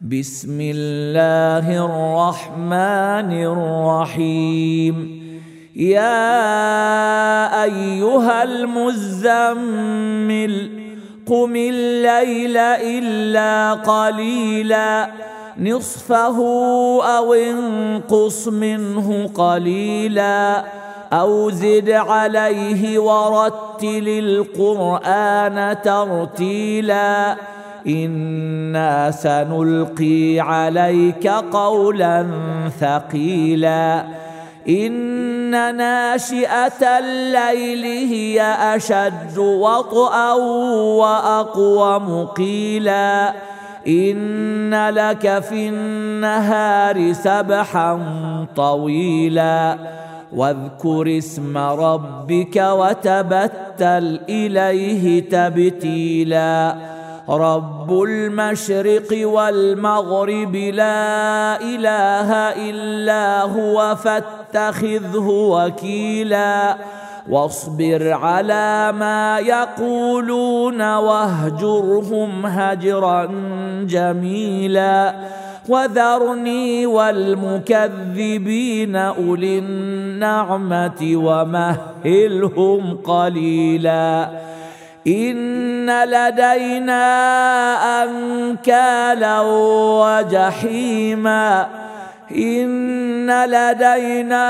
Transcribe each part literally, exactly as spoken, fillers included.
بسم الله الرحمن الرحيم. يا أيها المزمل قم الليل إلا قليلا نصفه أو انقص منه قليلا أو زد عليه ورتل القرآن ترتيلا إنا سنلقي عليك قولا ثقيلا إن ناشئة الليل هي أشد وطئا وأقوم قيلا إن لك في النهار سبحا طويلا واذكر اسم ربك وتبتل إليه تبتيلا رب المشرق والمغرب لا إله إلا هو فاتخذه وكيلا واصبر على ما يقولون واهجرهم هجرا جميلا وذرني والمكذبين أولي النعمة ومهلهم قليلا إن لدينا أنكالا وجحيما إن لدينا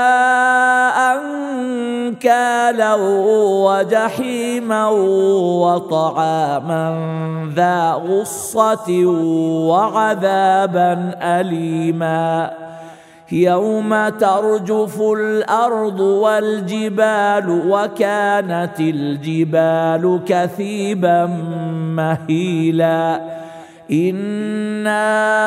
أنكالا وجحيما وطعاما ذا غصة وعذابا أليما يوم ترجف الأرض والجبال وكانت الجبال كثيبا مهيلا إنا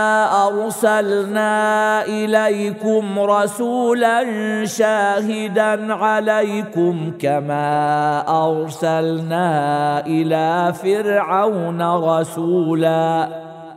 أرسلنا إليكم رسولا شاهدا عليكم كما أرسلنا إلى فرعون رسولا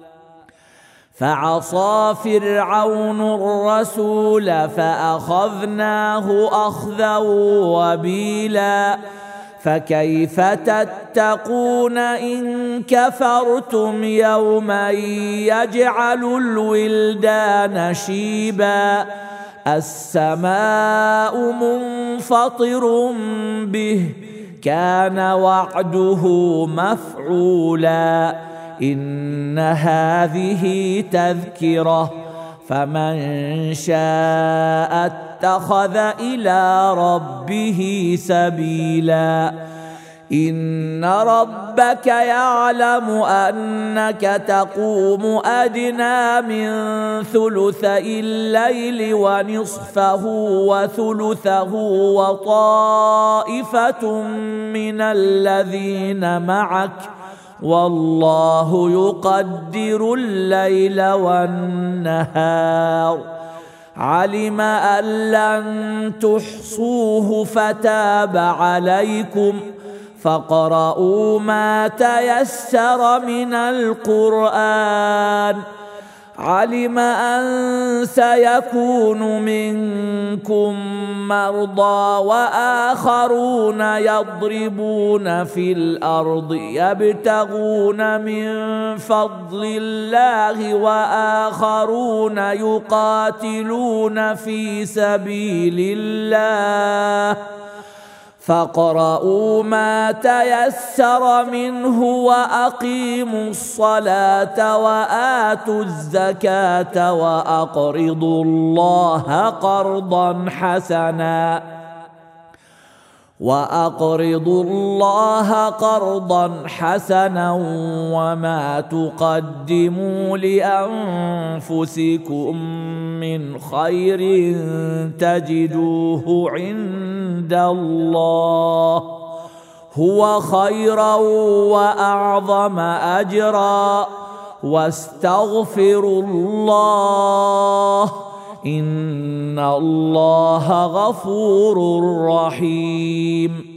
فعصى فرعون الرسول فأخذناه أخذا وبيلا فكيف تتقون إن كفرتم يوما يجعل الولدان شيبا السماء منفطر به كان وعده مفعولا إن هذه تذكرة فمن شاء اتخذ إلى ربه سبيلا إن ربك يعلم أنك تقوم أدنى من ثلثي الليل ونصفه وثلثه وطائفة من الذين معك والله يقدر الليل والنهار علم أن لن تحصوه فتاب عليكم فاقرؤوا ما تيسر من القرآن علم أن سيكون منكم مرضى وآخرون يضربون في الأرض يبتغون من فضل الله وآخرون يقاتلون في سبيل الله فاقرؤوا ما تيسر منه وأقيموا الصلاة وآتوا الزكاة وأقرضوا الله قرضا حسنا وأقرضوا الله قرضا حسنا وما تقدموا لأنفسكم من خير تجدوه عند الله هو خيرا وأعظم أجرا واستغفروا الله إن الله غفور رحيم